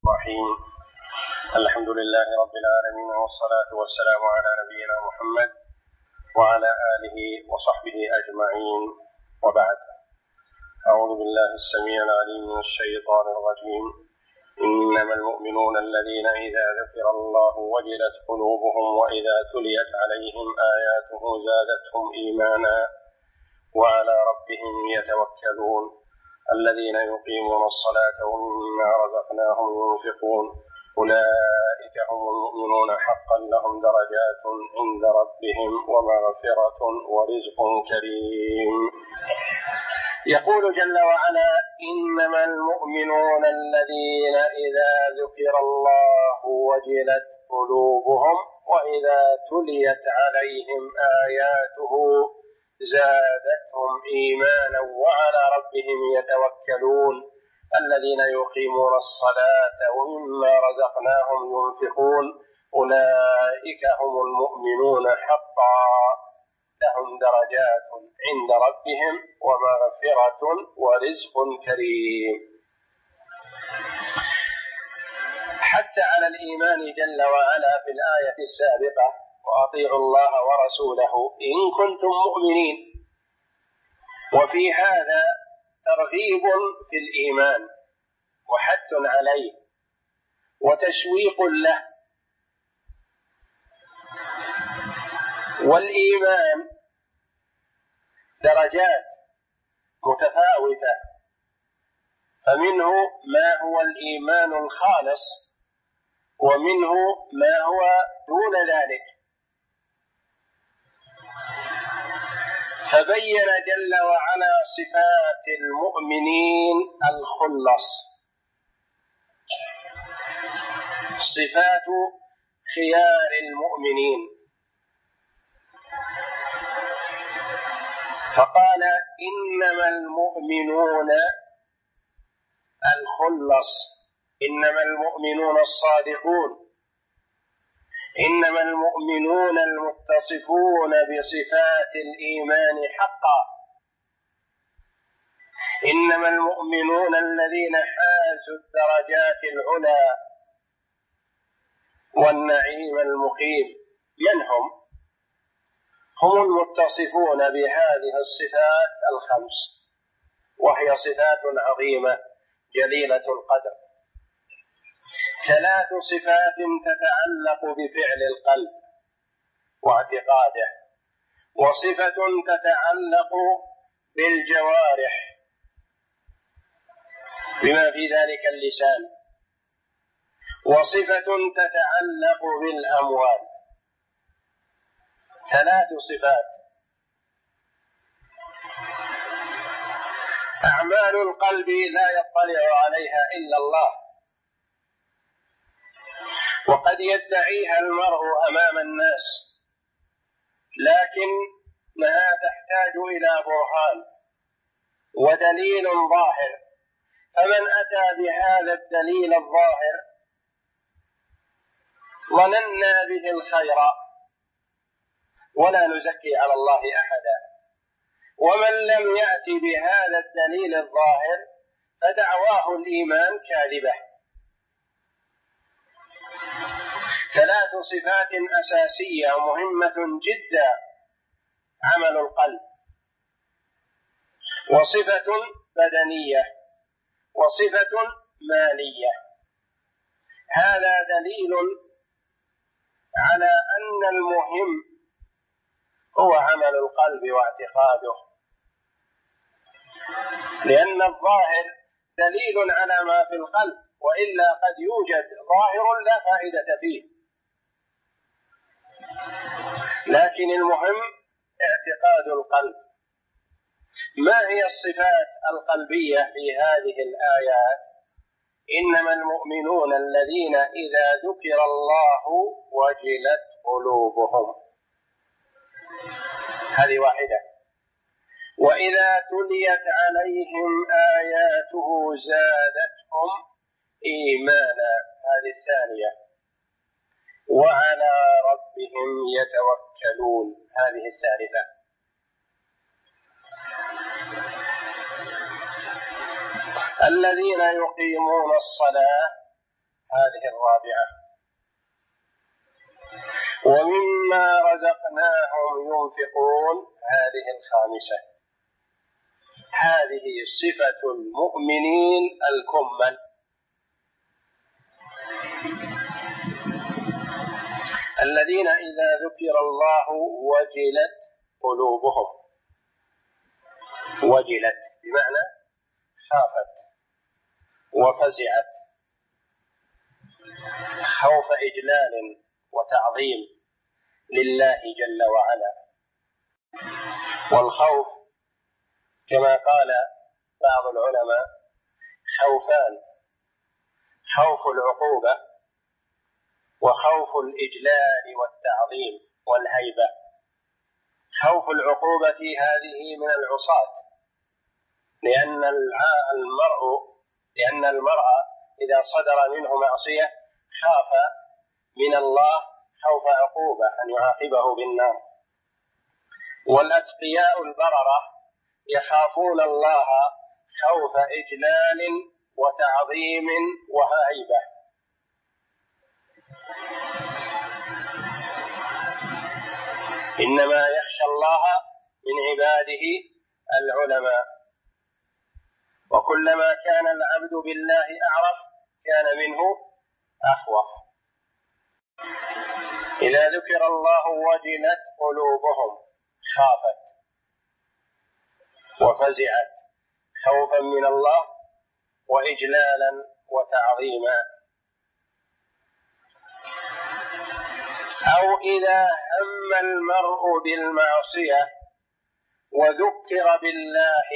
الرحيم. الحمد لله رب العالمين، والصلاة والسلام على نبينا محمد وعلى آله وصحبه أجمعين، وبعد. أعوذ بالله السميع العليم من الشيطان الرجيم. إنما المؤمنون الذين إذا ذكر الله وجلت قلوبهم وإذا تليت عليهم آياته زادتهم إيمانا وعلى ربهم يتوكلون الذين يقيمون الصلاة ومما رزقناهم ينفقون أولئك هم المؤمنون حقا لهم درجات عند ربهم ومغفرة ورزق كريم. يقول جل وعلا: إنما المؤمنون الذين إذا ذكر الله وجلت قلوبهم وإذا تليت عليهم آياته زادتهم إيمانا وعلى ربهم يتوكلون الذين يقيمون الصلاة ومما رزقناهم ينفقون أولئك هم المؤمنون حقا لهم درجات عند ربهم ومغفرة ورزق كريم. حتى على الإيمان جل وعلا في الآية السابقة: وأطيعوا الله ورسوله إن كنتم مؤمنين. وفي هذا ترغيب في الإيمان وحث عليه وتشويق له. والإيمان درجات متفاوتة، فمنه ما هو الإيمان الخالص ومنه ما هو دون ذلك. فبين جل وعلا صفات المؤمنين الخلص، صفات خيار المؤمنين، فقال: إنما المؤمنون الخلص، إنما المؤمنون الصادقون، إنما المؤمنون المتصفون بصفات الإيمان حقا، إنما المؤمنون الذين حازوا الدرجات العلى والنعيم المقيم. من هم؟ هم المتصفون بهذه الصفات الخمس، وهي صفات عظيمة جليلة القدر. 3 صفات تتعلق بفعل القلب واعتقاده، وصفة تتعلق بالجوارح بما في ذلك اللسان، وصفة تتعلق بالأموال. 3 صفات. أعمال القلب لا يطلع عليها إلا الله، وقد يدعيها المرء أمام الناس، لكنها تحتاج إلى برهان ودليل ظاهر. فمن أتى بهذا الدليل الظاهر ظننا به الخير ولا نزكي على الله أحدا، ومن لم يأتي بهذا الدليل الظاهر فدعواه الإيمان كاذبة. 3 صفات أساسية مهمة جدا: عمل القلب، وصفة بدنية، وصفة مالية. هذا دليل على أن المهم هو عمل القلب واعتقاده، لأن الظاهر دليل على ما في القلب، وإلا قد يوجد ظاهر لا فائدة فيه. لكن المهم اعتقاد القلب. ما هي الصفات القلبية في هذه الآيات؟ إنما المؤمنون الذين إذا ذكر الله وجلت قلوبهم، هذه واحدة. وإذا تليت عليهم آياته زادتهم إيمانا، هذه الثانية. وعلى ربهم يتوكلون، هذه الثالثة. الذين يقيمون الصلاة هذه الرابعة. ومما رزقناهم ينفقون، هذه الخامسة. هذه صفة المؤمنين الكمل الذين إذا ذكر الله وجلت قلوبهم. وجلت بمعنى خافت وفزعت، خوف إجلال وتعظيم لله جل وعلا. والخوف كما قال بعض العلماء خوفان: خوف العقوبة وخوف الإجلال والتعظيم والهيبة. خوف العقوبة هذه من العصاة، لأن المرء إذا صدر منه معصية خاف من الله خوف عقوبة أن يعاقبه بالنار. والأتقياء البررة يخافون الله خوف إجلال وتعظيم وهيبة. إنما يخشى الله من عباده العلماء. وكلما كان العبد بالله أعرف كان منه أخوف. إذا ذكر الله وجلت قلوبهم، خافت وفزعت خوفا من الله وإجلالا وتعظيما. أو إذا هم المرء بالمعصية وذكر بالله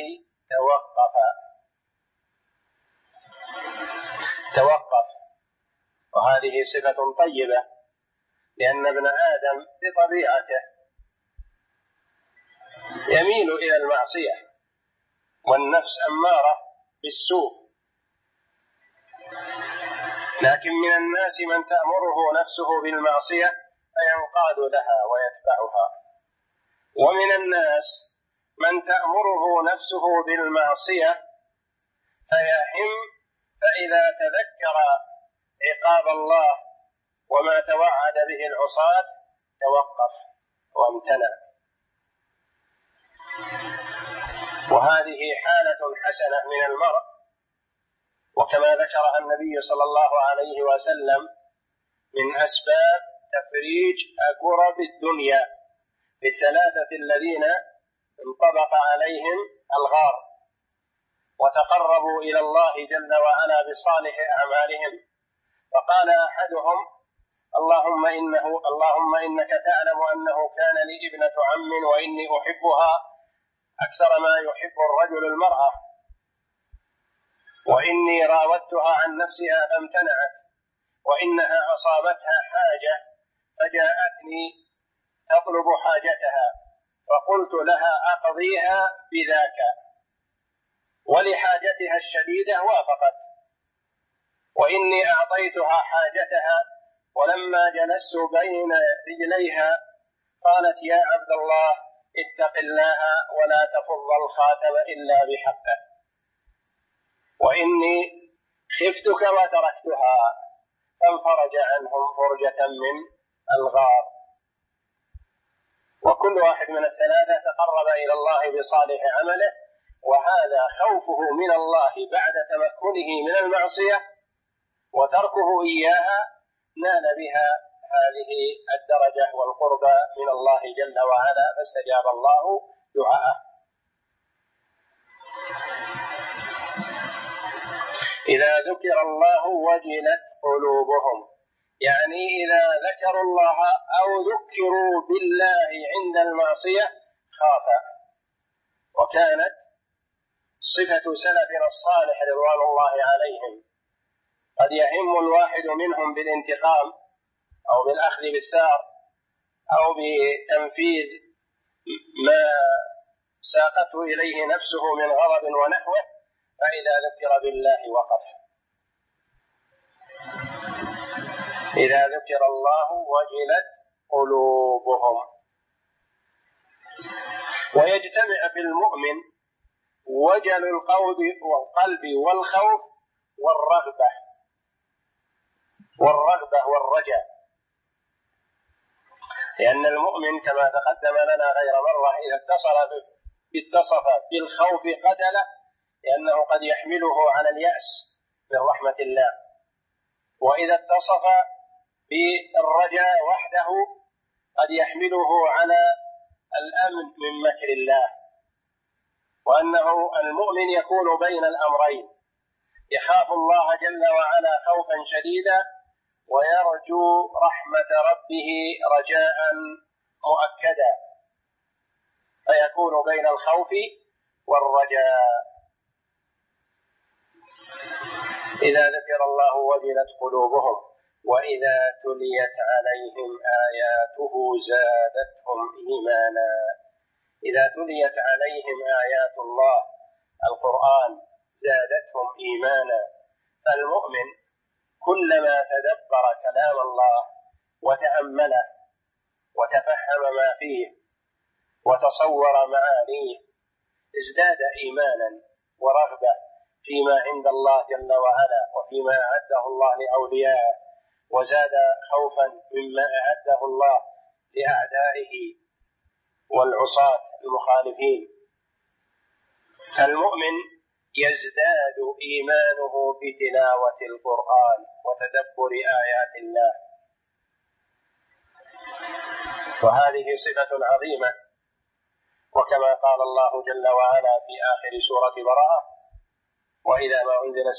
توقف. وهذه صفة طيبة، لأن ابن آدم بطبيعته يميل إلى المعصية، والنفس أمارة بالسوء. لكن من الناس من تأمره نفسه بالمعصية فينقاد لها ويتبعها، ومن الناس من تأمره نفسه بالمعصية فيهم، فإذا تذكر عقاب الله وما توعد به العصاة توقف وامتنع. وهذه حالة حسنة من المرء، وكما ذكرها النبي صلى الله عليه وسلم من أسباب تفريج كرب الدنيا بالثلاثة الذين انطبق عليهم الغار وتقربوا إلى الله جل وعلا بصالح أعمالهم. فقال أحدهم: اللهم إنك تعلم أنه كان لي ابنة عم وإني أحبها أكثر ما يحب الرجل المرأة، وإني راودتها عن نفسها فامتنعت، وإنها أصابتها حاجة فجاءتني تطلب حاجتها فقلت لها أقضيها بذاك، ولحاجتها الشديدة وافقت، وإني أعطيتها حاجتها، ولما جلست بين رجليها قالت: يا عبد الله اتق الله ولا تفض الخاتم إلا بحقه، وإني خفتك وتركتها، فانفرج عنهم فرجة من الغار. وكل واحد من الثلاثة تقرب إلى الله بصالح عمله، وهذا خوفه من الله بعد تمكنه من المعصية وتركه إياها نال بها هذه الدرجة والقرب من الله جل وعلا، فاستجاب الله دعاءه. إذا ذكر الله وجلت قلوبهم، يعني إذا ذكروا الله أو ذكروا بالله عند المعصية خافا. وكانت صفة سلفنا الصالح رضوان الله عليهم قد يهم الواحد منهم بالانتقام أو بالأخذ بالثار أو بتنفيذ ما ساقته إليه نفسه من غضب ونحوه، فإذا ذكر بالله وقف. إذا ذكر الله وجلت قلوبهم. ويجتمع في المؤمن وجل القلب والخوف والرغبة. والرغبة والرجاء، لأن المؤمن كما تقدم لنا غير مرة إذا اتصف بالخوف قتله، لأنه قد يحمله على اليأس من رحمة الله، وإذا اتصف بالرجاء وحده قد يحمله على الأمن من مكر الله، وأنه المؤمن يكون بين الأمرين، يخاف الله جل وعلا خوفا شديدا ويرجو رحمة ربه رجاء مؤكدا، فيكون بين الخوف والرجاء. إذا ذكر الله وجلت قلوبهم وإذا تليت عليهم آياته زادتهم إيمانا. إذا تليت عليهم آيات الله القرآن زادتهم إيمانا. فالمؤمن كلما تدبر كلام الله وتأمله وتفهم ما فيه وتصور معانيه ازداد إيمانا ورغبة فيما عند الله جل وعلا وفيما أعده الله لأوليائه، وزاد خوفا مما أعده الله لأعدائه والعصاة المخالفين. فالمؤمن يزداد إيمانه بتلاوة القرآن وتدبر آيات الله، وهذه صفة عظيمة. وكما قال الله جل وعلا في آخر سورة براءة: وإذا ما أنزلت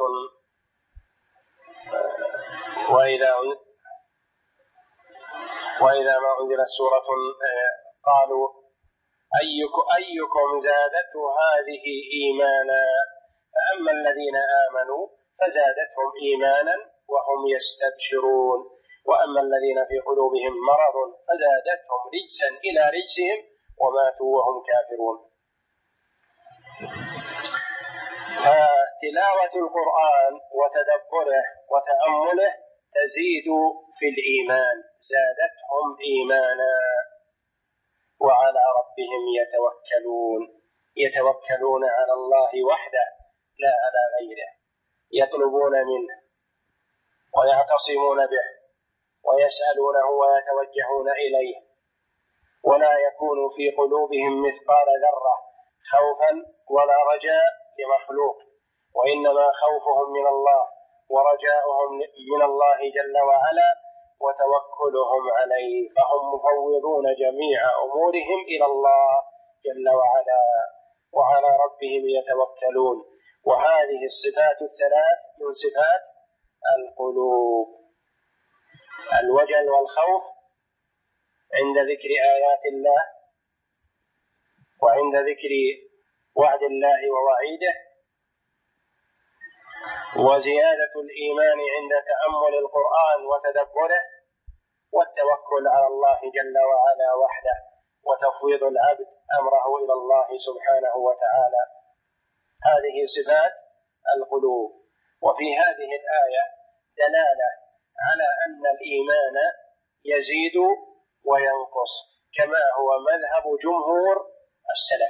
سورة قالوا أيكم زادته هذه إيمانا، فأما الذين آمنوا فزادتهم إيمانا وهم يستبشرون، وأما الذين في قلوبهم مرض فزادتهم رجسا إلى رجسهم وماتوا وهم كافرون. فتلاوة القرآن وتدبره وتأمله تزيد في الإيمان، زادتهم إيمانا، وعلى ربهم يتوكلون على الله وحده لا على غيره، يطلبون منه ويعتصمون به ويسألونه ويتوجهون إليه، ولا يكون في قلوبهم مثقال ذرة خوفا ولا رجاء لمخلوق، وإنما خوفهم من الله ورجاؤهم من الله جل وعلا وتوكلهم عليه، فهم مفوضون جميع أمورهم إلى الله جل وعلا وعلى ربهم يتوكلون. وهذه الصفات الثلاث من صفات القلوب: الوجل والخوف عند ذكر آيات الله، وعند ذكر وعد الله ووعيده، وزيادة الإيمان عند تأمل القرآن وتدبره، والتوكل على الله جل وعلا وحده، وتفويض العبد أمره إلى الله سبحانه وتعالى. هذه صفات القلوب. وفي هذه الآية دلالة على أن الإيمان يزيد وينقص، كما هو مذهب جمهور السلف،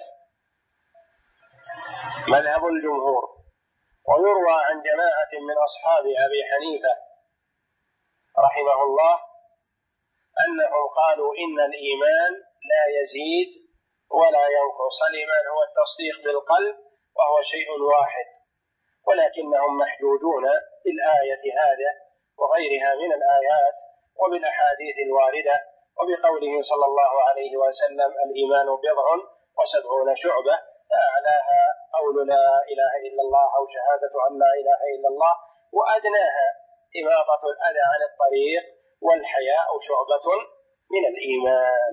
مذهب الجمهور. ويروى عن جماعة من أصحاب أبي حنيفة رحمه الله أنهم قالوا إن الإيمان لا يزيد ولا ينقص. الإيمان هو التصديق بالقلب وهو شيء واحد، ولكنهم محدودون بالآية هذه وغيرها من الآيات وبالأحاديث الواردة، وبقوله صلى الله عليه وسلم: الإيمان 70 شعبة، فأعلاها قول لا إله إلا الله أو شهادة أن لا إله إلا الله، وأدناها إماطة الأذى عن الطريق، والحياء شعبة من الإيمان.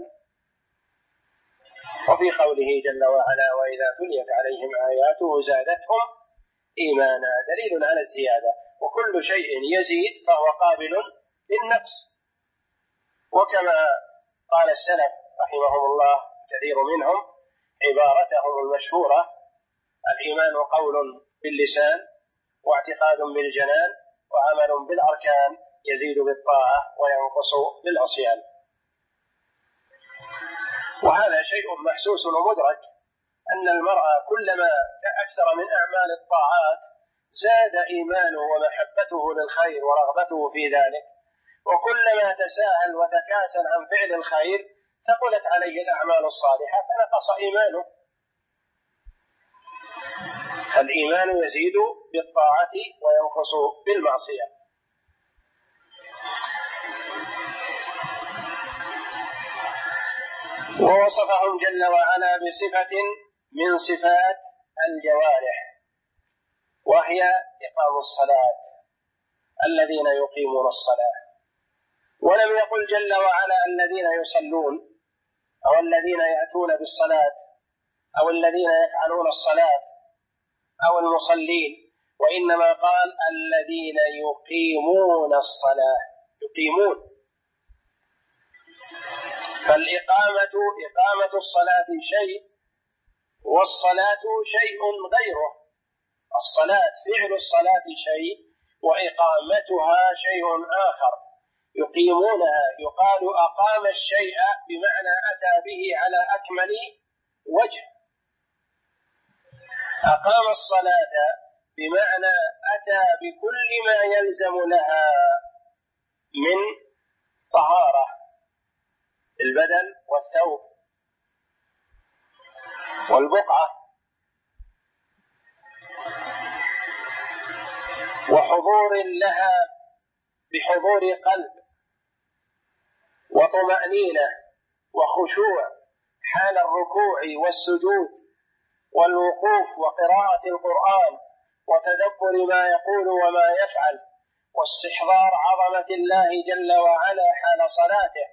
وفي قوله جل وعلا: وإذا تليت عليهم آياته زادتهم إيمانا، دليل على الزيادة، وكل شيء يزيد فهو قابل للنقص. وكما قال السلف رحمهم الله كثير منهم عبارتهم المشهورة: الإيمان قول باللسان واعتقاد بالجنان وعمل بالأركان، يزيد بالطاعة وينقص بالعصيان. وهذا شيء محسوس ومدرك، أن المرء كلما أكثر من أعمال الطاعات زاد إيمانه ومحبته للخير ورغبته في ذلك، وكلما تساهل وتكاسل عن فعل الخير ثقلت عليه الأعمال الصالحة فنقص إيمانه. فالإيمان يزيد بالطاعة وينقص بالمعصية. ووصفهم جل وعلا بصفة من صفات الجوارح، وهي إقام الصلاة، الذين يقيمون الصلاة. ولم يقل جل وعلا الذين يصلون أو الذين يأتون بالصلاة أو الذين يفعلون الصلاة أو المصلين، وإنما قال الذين يقيمون الصلاة، يقيمون. فالإقامة إقامة الصلاة شيء، والصلاة شيء غيره. الصلاة فعل الصلاة شيء، وإقامتها شيء آخر. يقيمونها يقال أقام الشيء بمعنى أتى به على أكمل وجه. أقام الصلاة بمعنى أتى بكل ما يلزم لها من طهارة البدن والثوب والبقعة وحضور لها بحضور قلب وطمأنينة وخشوع حال الركوع والسجود والوقوف وقراءة القرآن وتدبر ما يقول وما يفعل واستحضار عظمة الله جل وعلا حال صلاته.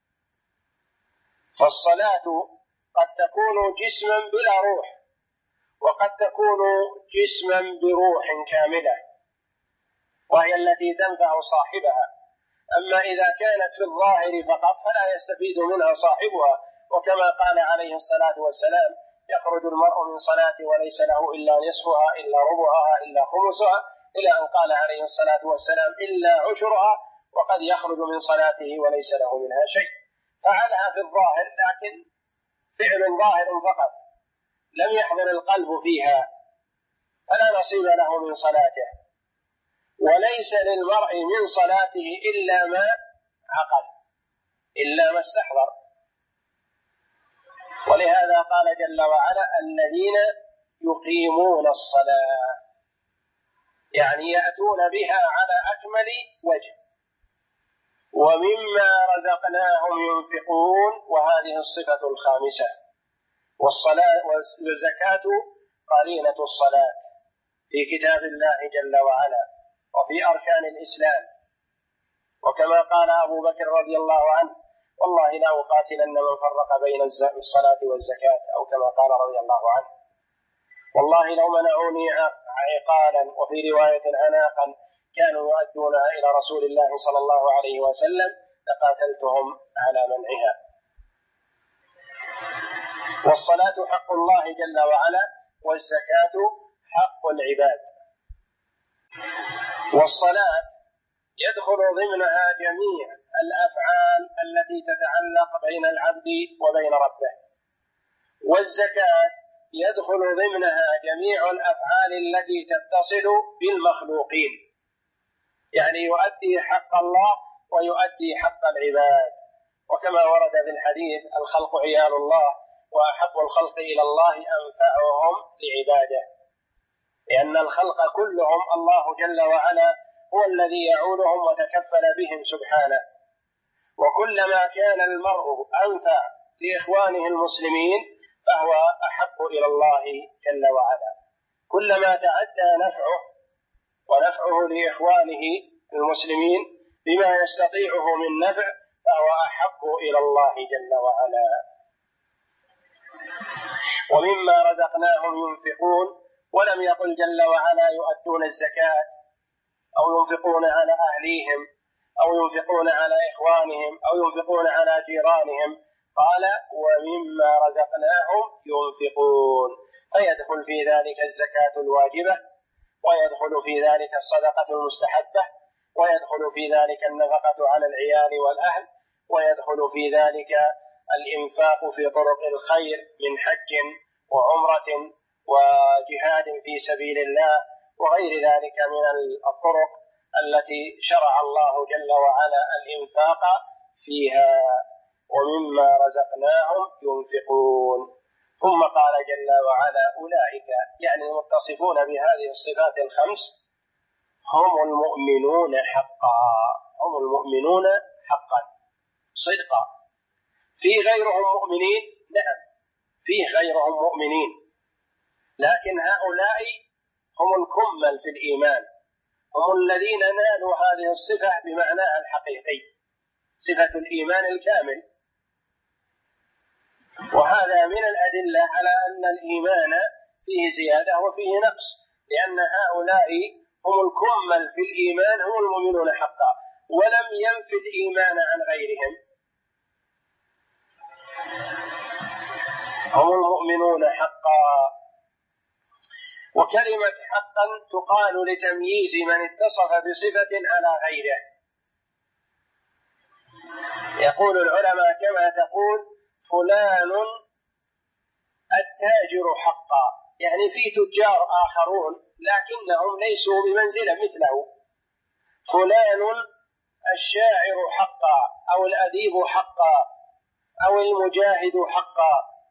فالصلاة قد تكون جسما بلا روح، وقد تكون جسما بروح كاملة، وهي التي تنفع صاحبها. أما إذا كانت في الظاهر فقط فلا يستفيد منها صاحبها، وكما قال عليه الصلاة والسلام يخرج المرء من صلاة وليس له إلا نصفها إلا ربعها إلا خمسها، إلى أن قال عليه الصلاة والسلام إلا عشرها، وقد يخرج من صلاته وليس له منها شيء. فعلها في الظاهر لكن فعل ظاهر فقط، لم يحضر القلب فيها، فلا نصيب له من صلاته. وليس للمرء من صلاته إلا ما عقل، إلا ما استحضر. ولهذا قال جل وعلا الذين يقيمون الصلاة، يعني يأتون بها على أكمل وجه. ومما رزقناهم ينفقون، وهذه الصفة الخامسة. والصلاة والزكاة قرينة الصلاة في كتاب الله جل وعلا وفي أركان الإسلام. وكما قال أبو بكر رضي الله عنه والله لا أقاتلن من فرق بين الصلاة والزكاة، أو كما قال رضي الله عنه والله لو منعوني عقالا وفي رواية عناقا كانوا يؤدونها إلى رسول الله صلى الله عليه وسلم لقاتلتهم على منعها. والصلاة حق الله جل وعلا، والزكاة حق العباد. والصلاة يدخل ضمنها جميع الأفعال التي تتعلق بين العبد وبين ربه، والزكاة يدخل ضمنها جميع الأفعال التي تتصل بالمخلوقين، يعني يؤدي حق الله ويؤدي حق العباد. وكما ورد في الحديث الخلق عيال الله، وأحب الخلق إلى الله أنفعهم لعباده، لأن الخلق كلهم الله جل وعلا هو الذي يعولهم وتكفل بهم سبحانه. وكلما كان المرء أنفع لإخوانه المسلمين فهو أحب إلى الله جل وعلا. كلما تعدى نفعه ونفعه لإخوانه المسلمين بما يستطيعه من نفع فهو أحب إلى الله جل وعلا. ومما رزقناهم ينفقون، ولم يقل جل وعلا يؤدون الزكاة أو ينفقون على أهليهم أو ينفقون على إخوانهم أو ينفقون على جيرانهم، قال ومما رزقناهم ينفقون، فيدخل في ذلك الزكاة الواجبة، ويدخل في ذلك الصدقة المستحبة، ويدخل في ذلك النفقة على العيال والأهل، ويدخل في ذلك الإنفاق في طرق الخير من حج وعمرة وجهاد في سبيل الله وغير ذلك من الطرق التي شرع الله جل وعلا الإنفاق فيها، ومما رزقناهم ينفقون. ثم قال جل وعلا أولئك، يعني المتصفون بهذه الصفات الخمس، هم المؤمنون حقا، هم المؤمنون حقا صدقا. في غيرهم مؤمنين؟ نعم، في غيرهم مؤمنين، لكن هؤلاء هم الكمل في الإيمان، هم الذين نالوا هذه الصفة بمعناها الحقيقي، صفة الإيمان الكامل. وهذا من الأدلة على أن الإيمان فيه زيادة وفيه نقص، لأن هؤلاء هم الكمل في الإيمان، هم المؤمنون حقا، ولم ينفي الإيمان عن غيرهم، هم المؤمنون حقا. وكلمة حقا تقال لتمييز من اتصف بصفة على غيره. يقول العلماء كما تقول فلان التاجر حقا، يعني في تجار آخرون لكنهم ليسوا بمنزلة مثله. فلان الشاعر حقا، أو الأديب حقا، أو المجاهد حقا.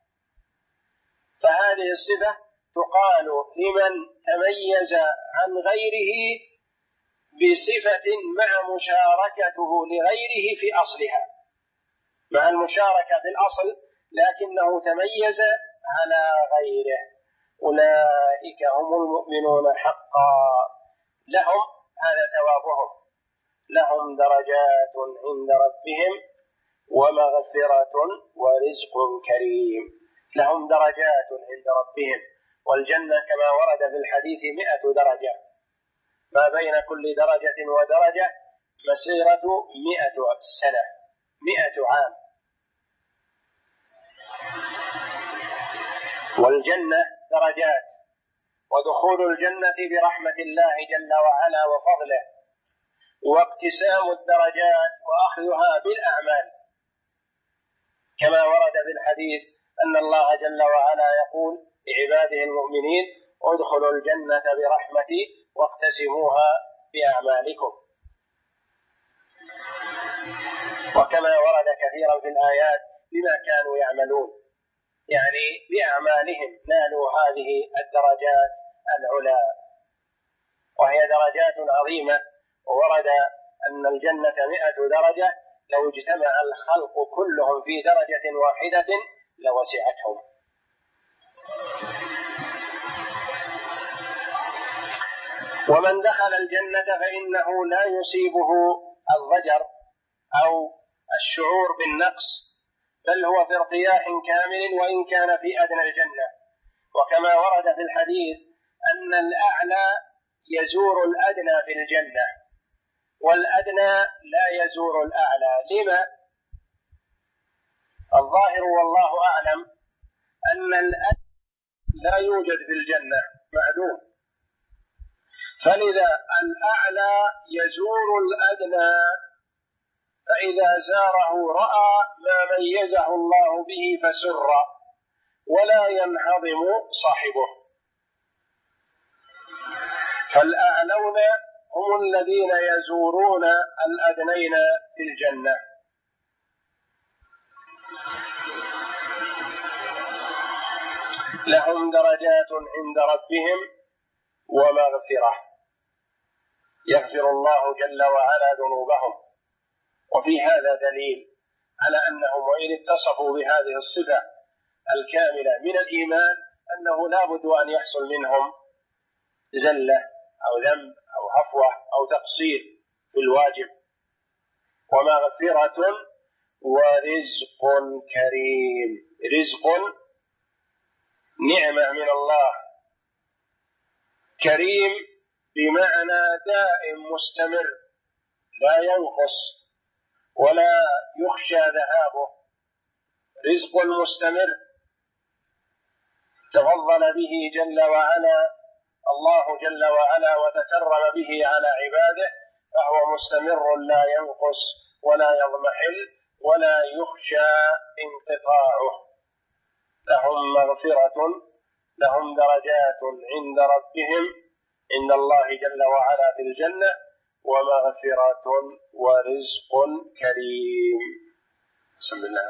فهذه الصفة تقال لمن تميز عن غيره بصفة مع مشاركته لغيره في أصلها، مع المشاركة في الأصل لكنه تميز على غيره. أولئك هم المؤمنون حقا، لهم، هذا ثوابهم، لهم درجات عند ربهم ومغفرة ورزق كريم. لهم درجات عند ربهم، والجنة كما ورد في الحديث 100 درجة، ما بين كل درجة ودرجة مسيرة 100 سنة، 100 عام. والجنة درجات، ودخول الجنة برحمة الله جل وعلا وفضله، واقتسام الدرجات وأخذها بالأعمال، كما ورد في الحديث أن الله جل وعلا يقول لعباده المؤمنين ادخلوا الجنة برحمتي واقتسموها بأعمالكم. وكما ورد كثيرا في الآيات بما كانوا يعملون، يعني بأعمالهم نالوا هذه الدرجات العلى، وهي درجات عظيمة. وورد أن الجنة 100 درجة، لو اجتمع الخلق كلهم في درجة واحدة لوسعتهم. ومن دخل الجنة فإنه لا يصيبه الضجر أو الشعور بالنقص، بل هو في ارتياح كامل وإن كان في أدنى الجنة. وكما ورد في الحديث أن الأعلى يزور الأدنى في الجنة، والأدنى لا يزور الأعلى. لما؟ الظاهر والله أعلم أن الأدنى لا يوجد في الجنة، معدوم، فلذا الأعلى يزور الأدنى، فإذا زاره رأى ما ميزه الله به فسر، ولا ينهضم صاحبه. فالأعلون هم الذين يزورون الأدنين في الجنة. لهم درجات عند ربهم ومغفرة، يغفر الله جل وعلا ذنوبهم. وفي هذا دليل على أنهم وإن اتصفوا بهذه الصفة الكاملة من الإيمان أنه لا بد أن يحصل منهم زلة أو ذنب أو عفوة أو تقصير في الواجب. ومغفرة ورزق كريم، رزق نعمة من الله، كريم بمعنى دائم مستمر لا ينقص ولا يخشى ذهابه، رزق مستمر تفضل به جل وعلا الله جل وعلا وتكرم به على عباده، فهو مستمر لا ينقص ولا يضمحل ولا يخشى انقطاعه. لهم مغفرة، لهم درجات عند ربهم، عند الله جل وعلا في الجنة ومغفرة ورزق كريم. بسم الله.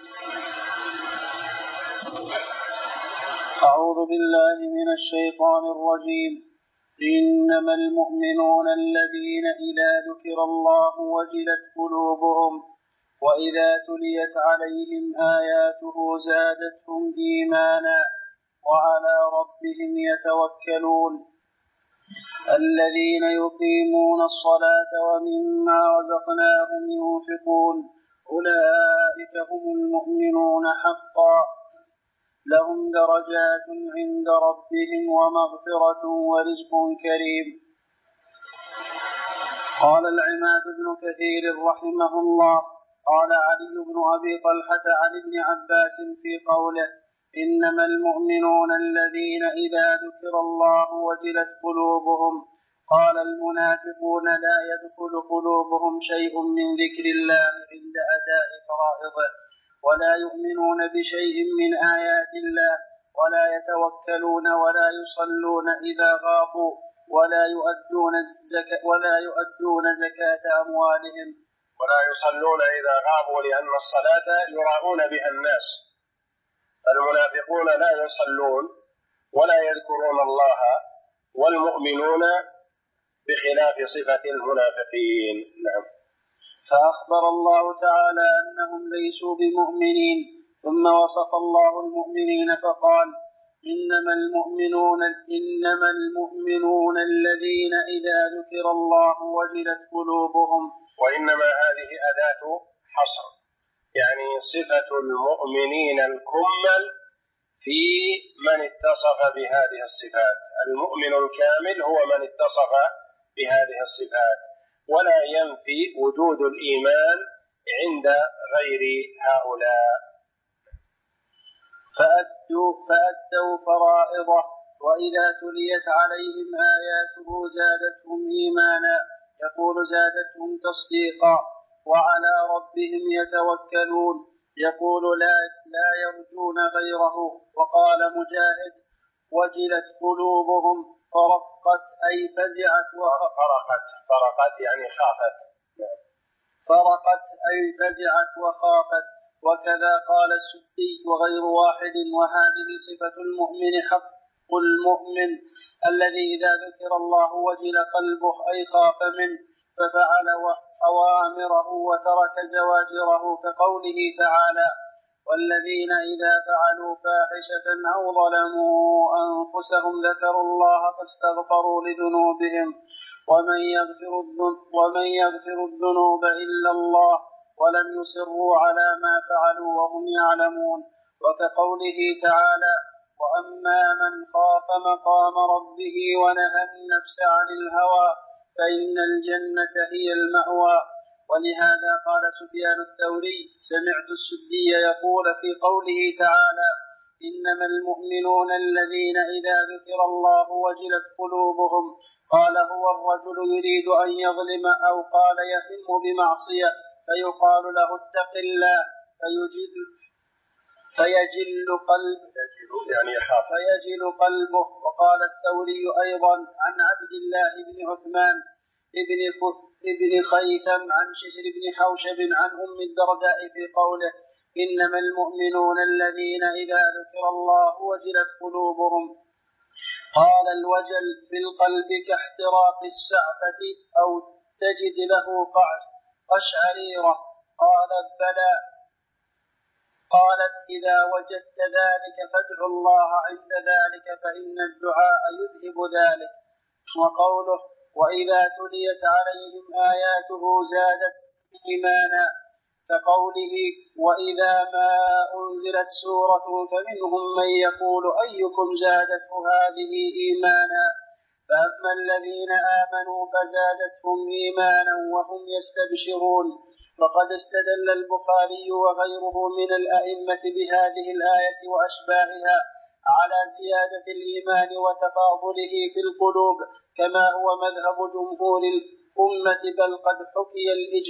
أعوذ بالله من الشيطان الرجيم. إنما المؤمنون الذين إذا ذكر الله وجلت قلوبهم وإذا تليت عليهم آياته زادتهم إيمانا وعلى ربهم يتوكلون الذين يقيمون الصلاة ومما رزقناهم ينفقون أولئك هم المؤمنون حقا لهم درجات عند ربهم ومغفرة ورزق كريم. قال العماد بن كثير رحمه الله قال علي بن أبي طلحة عن ابن عباس في قوله إنما المؤمنون الذين إذا ذكر الله وجلت قلوبهم قال المنافقون لا يدخل قلوبهم شيء من ذكر الله عند أداء فرائضه ولا يؤمنون بشيء من آيات الله ولا يتوكلون ولا يصلون إذا غابوا ولا يؤدون زكاة أموالهم ولا يصلون إذا غابوا لأن الصلاة يراءون بها الناس. فالمنافقون لا يصلون ولا يذكرون الله والمؤمنون بخلاف صفة المنافقين. نعم. فأخبر الله تعالى أنهم ليسوا بمؤمنين ثم وصف الله المؤمنين فقال إنما المؤمنون الذين إذا ذكر الله وجلت قلوبهم. وإنما هذه أداة حصر، يعني صفة المؤمنين الكمل في من اتصف بهذه الصفات. المؤمن الكامل هو من اتصف بهذه الصفات، ولا ينفي وجود الإيمان عند غير هؤلاء. فأدوا فرائضه وإذا تليت عليهم آياته زادتهم إيمانا يقول زادتهم تصديقا وعلى ربهم يتوكلون يقول لا يرجون غيره. وقال مجاهد وجلت قلوبهم فرقت أي فزعت فرقت يعني خافت. فرقت أي فزعت وخافت. وكذا قال السدي وغير واحد وهذه صفة المؤمن حق المؤمن الذي إذا ذكر الله وجل قلبه أي خاف منه ففعل أوامره وترك زواجره كقوله تعالى والذين إذا فعلوا فاحشة أو ظلموا أنفسهم ذكروا الله فاستغفروا لذنوبهم ومن يغفر الذنوب إلا الله ولم يصروا على ما فعلوا وهم يعلمون. وكقوله تعالى وأما من خاف مقام ربه ونهى النفس عن الهوى فإن الجنة هي المأوى. ولهذا قال سفيان الثوري سمعت السدي يقول في قوله تعالى إنما المؤمنون الذين إذا ذكر الله وجلت قلوبهم قال هو الرجل يريد أن يظلم أو قال يهم بمعصية فيقال له اتق الله فيجل قلبه. وقال الثوري أيضا عن عبد الله بن عثمان ابن خيثم عن شهر بن حوشب عن أم الدرداء في قوله إنما المؤمنون الذين إذا ذكر الله وجلت قلوبهم قال الوجل في القلب كاحتراق السعفة أو تجد له قشعريرة. قالت بلى. قالت إذا وجدت ذلك فادع الله عند ذلك فإن الدعاء يذهب ذلك. وقوله وإذا تليت عليهم آياته زادت إيمانا كقوله وإذا ما أنزلت سورة فمنهم من يقول أيكم زادته هذه إيمانا فأما الذين آمنوا فزادتهم إيمانا وهم يستبشرون. وقد استدل البخاري وغيره من الأئمة بهذه الآية وأشباهها على زيادة الإيمان وتفاضله في القلوب كما هو مذهب جمهور الأمة بل قد حكى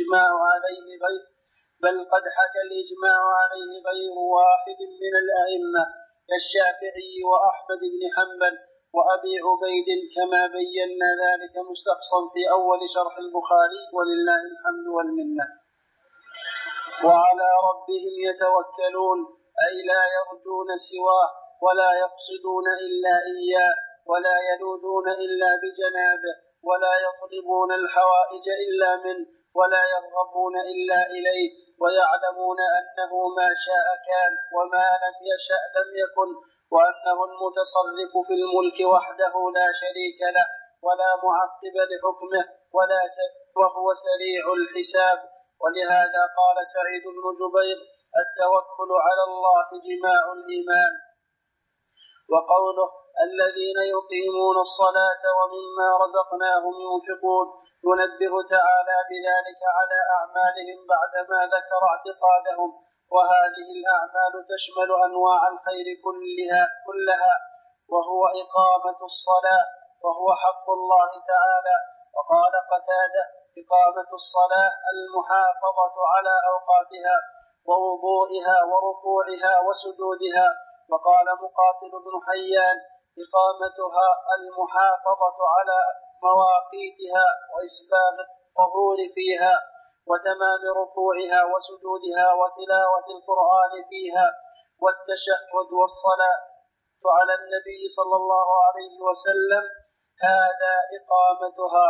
الإجماع عليه غير واحد من الأئمة كالشافعي وأحمد بن حنبل وأبي عبيد كما بينا ذلك مستقصا في أول شرح البخاري ولله الحمد والمنة. وعلى ربهم يتوكلون أي لا يرجون سواه ولا يقصدون إلا إياه ولا يلوذون إلا بجنابه ولا يطلبون الحوائج إلا منه ولا يرغبون إلا إليه ويعلمون أنه ما شاء كان وما لم يشأ لم يكن وأنه المتصرف في الملك وحده لا شريك له ولا معقب لحكمه وهو سريع الحساب. ولهذا قال سعيد بن جبير التوكل على الله جماع الإيمان. وقوله الذين يقيمون الصلاة ومما رزقناهم ينفقون ينبه تعالى بذلك على أعمالهم بعدما ذكر اعتقادهم. وهذه الأعمال تشمل أنواع الخير كلها وهو إقامة الصلاة وهو حق الله تعالى. وقال قتادة إقامة الصلاة المحافظة على أوقاتها ووضوئها وركوعها وسجودها. وقال مقاتل بن حيان إقامتها المحافظة على مواقيتها وإسباب الطهور فيها وتمام ركوعها وسجودها وتلاوة القرآن فيها والتشهد والصلاة على النبي صلى الله عليه وسلم هذا إقامتها.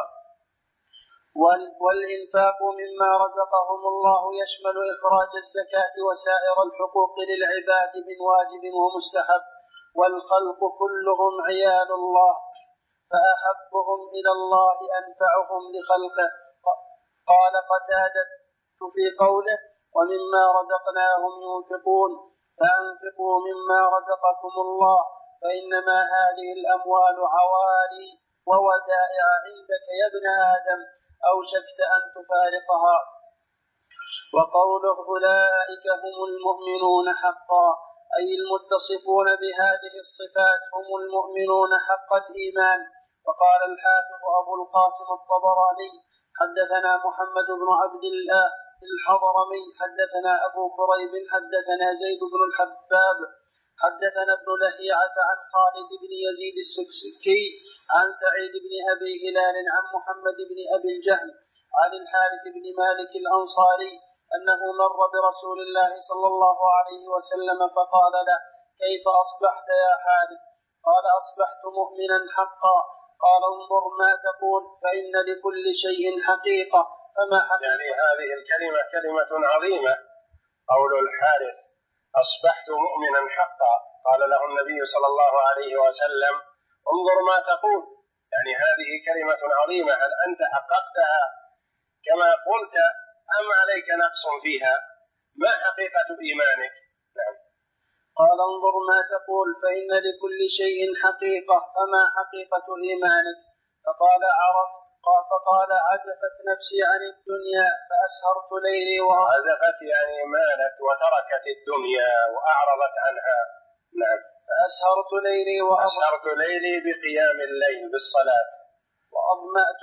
والإنفاق مما رزقهم الله يشمل إخراج الزكاة وسائر الحقوق للعباد من واجب ومستحب. والخلق كلهم عيال الله فأحبهم إلى الله أنفعهم لخلقه. قال قتادة في قوله ومما رزقناهم ينفقون فأنفقوا مما رزقكم الله فإنما هذه الأموال عواري وودائع عندك يا ابن آدم أوشكت أن تفارقها. وقوله أولئك هم المؤمنون حقا أي المتصفون بهذه الصفات هم المؤمنون حق الإيمان. وقال الحافظ أبو القاسم الطبراني حدثنا محمد بن عبد الله الحضرمي حدثنا أبو كريب حدثنا زيد بن الحباب حدثنا ابن لهيعة عن خالد بن يزيد السكسكي عن سعيد بن أبي هلال عن محمد بن أبي الجهم عن الحارث بن مالك الأنصاري أنه مر برسول الله صلى الله عليه وسلم فقال له كيف أصبحت يا حارث؟ قال أصبحت مؤمنا حقا. قال انظر ما تقول فإن لكل شيء حقيقة فما حقيقة. يعني هذه الكلمة كلمة عظيمة قول الحارث أصبحت مؤمنا حقا. قال له النبي صلى الله عليه وسلم انظر ما تقول، يعني هذه كلمة عظيمة، هل أنت حققتها كما قلت أم عليك نقص فيها؟ ما حقيقة إيمانك؟ نعم. قال انظر ما تقول فإن لكل شيء حقيقة فما حقيقة إيمانك؟ فقال عزفت نفسي عن الدنيا فأسهرت ليلي عزفت يعني مالت وتركت الدنيا وأعرضت عنها. نعم. فأسهرت ليلي بقيام الليل بالصلاة وأظمأت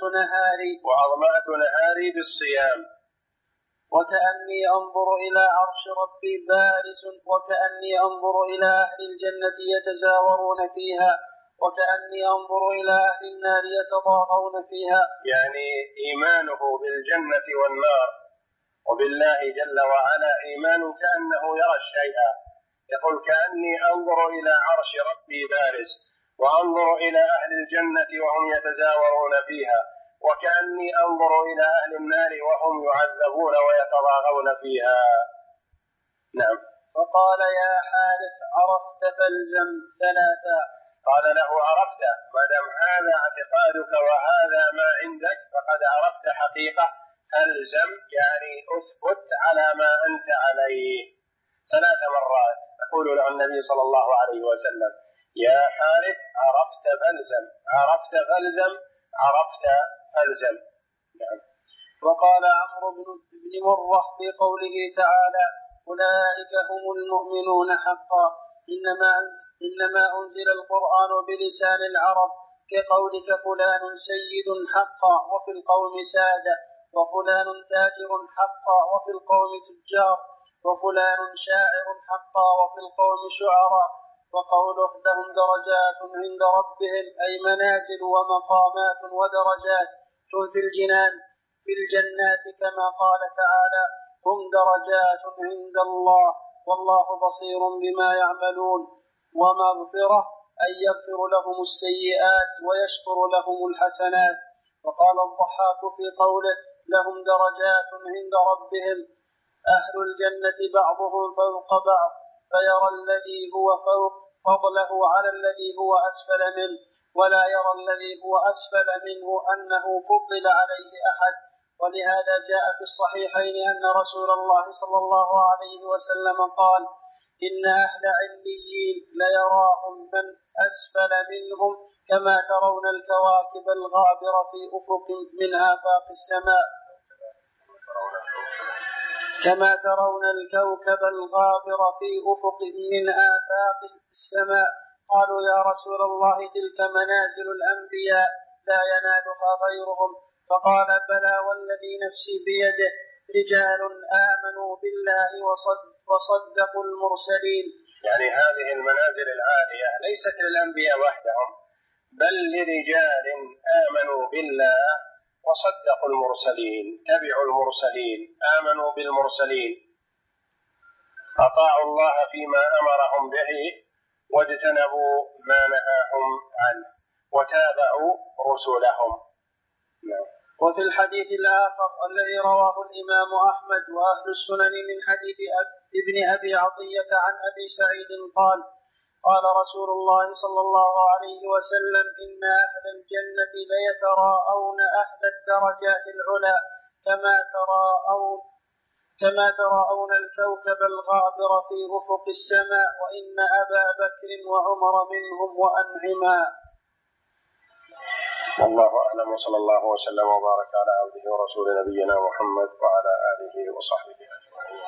نهاري بالصيام وكأني أنظر إلى عرش ربي بارز وكأني أنظر إلى أهل الجنة يتزاورون فيها وكأني أنظر إلى أهل النار يتضاغون فيها. يعني إيمانه بالجنة والنار وبالله جل وعلا إيمان كأنه يرى الشيء. يقول كأني أنظر إلى عرش ربي بارز وأنظر إلى أهل الجنة وهم يتزاورون فيها وكأني أنظر إلى أهل النار وهم يعذبون ويتضاغون فيها. نعم. فقال يا حارث عرفت فالزم ثلاثا. قال له عرفت، ما دام هذا اعتقادك وهذا ما عندك فقد عرفت حقيقة، فالزم يعني أثبت على ما أنت عليه. 3 مرات يقول له النبي صلى الله عليه وسلم يا حارث عرفت فالزم، عرفت فالزم، عرفت فالزم. نعم. وقال عمرو بن مرة في قوله تعالى أولئك هم المؤمنون حقا إنما أنزل القرآن بلسان العرب كقولك فلان سيد حقا وفي القوم سادة وفلان تاجر حقا وفي القوم تجار وفلان شاعر حقا وفي القوم شعراء وقوله لهم درجات عند ربهم أي منازل ومقامات ودرجات في الجنان في الجنات كما قال تعالى هم درجات عند الله والله بصير بما يعملون. ومغفرة أي يغفر لهم السيئات ويشكر لهم الحسنات. وقال الضحاك في قوله لهم درجات عند ربهم أهل الجنة بعضهم فوق بعض فيرى الذي هو فوق فضله على الذي هو أسفل منه ولا يرى الذي هو أسفل منه أنه فضل عليه أحد. ولهذا جاء في الصحيحين أن رسول الله صلى الله عليه وسلم قال إن أهل عليين ليراهم من أسفل منهم كما ترون الكواكب الغابرة في أفق من آفاق السماء كما ترون الكوكب الغابر في أفق من آفاق السماء. قالوا يا رسول الله تلك منازل الأنبياء لا ينالها غيرهم. فقال بلى والذي نفسي بيده رجال آمنوا بالله وصدقوا المرسلين. يعني هذه المنازل العالية ليست للأنبياء وحدهم بل لرجال آمنوا بالله وصدقوا المرسلين تبعوا المرسلين آمنوا بالمرسلين أطاعوا الله فيما أمرهم به واجتنبوا ما نهاهم عنه وتابعوا رسلهم. وفي الحديث الآخر الذي رواه الإمام أحمد وأهل السنن من حديث ابن أبي عطية عن أبي سعيد قال قال رسول الله صلى الله عليه وسلم إن أهل الجنة ليتراءون أهل الدرجات العلى كما تراءون الكوكب الغابر في أفق السماء وإن أبا بكر وعمر منهم وأنعما. والله أعلم وصلى الله وسلم وبارك على عبده ورسول نبينا محمد وعلى آله وصحبه.